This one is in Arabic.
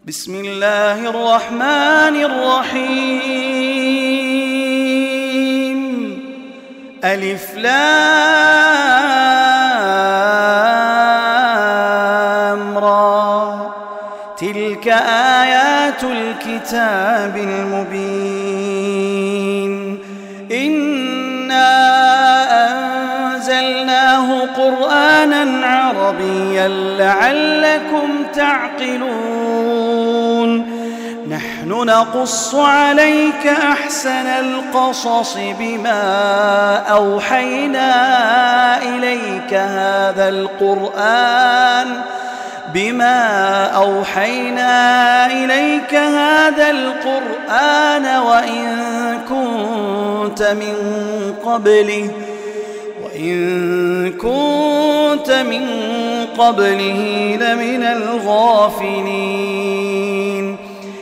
بسم الله الرحمن الرحيم ألف لام را تلك آيات الكتاب المبين إنا أنزلناه قرآنا عربيا لعلكم تعقلون نحن نقص عليك أحسن القصص بما أوحينا إليك هذا القرآن وإن كنت من قبله لمن الغافلين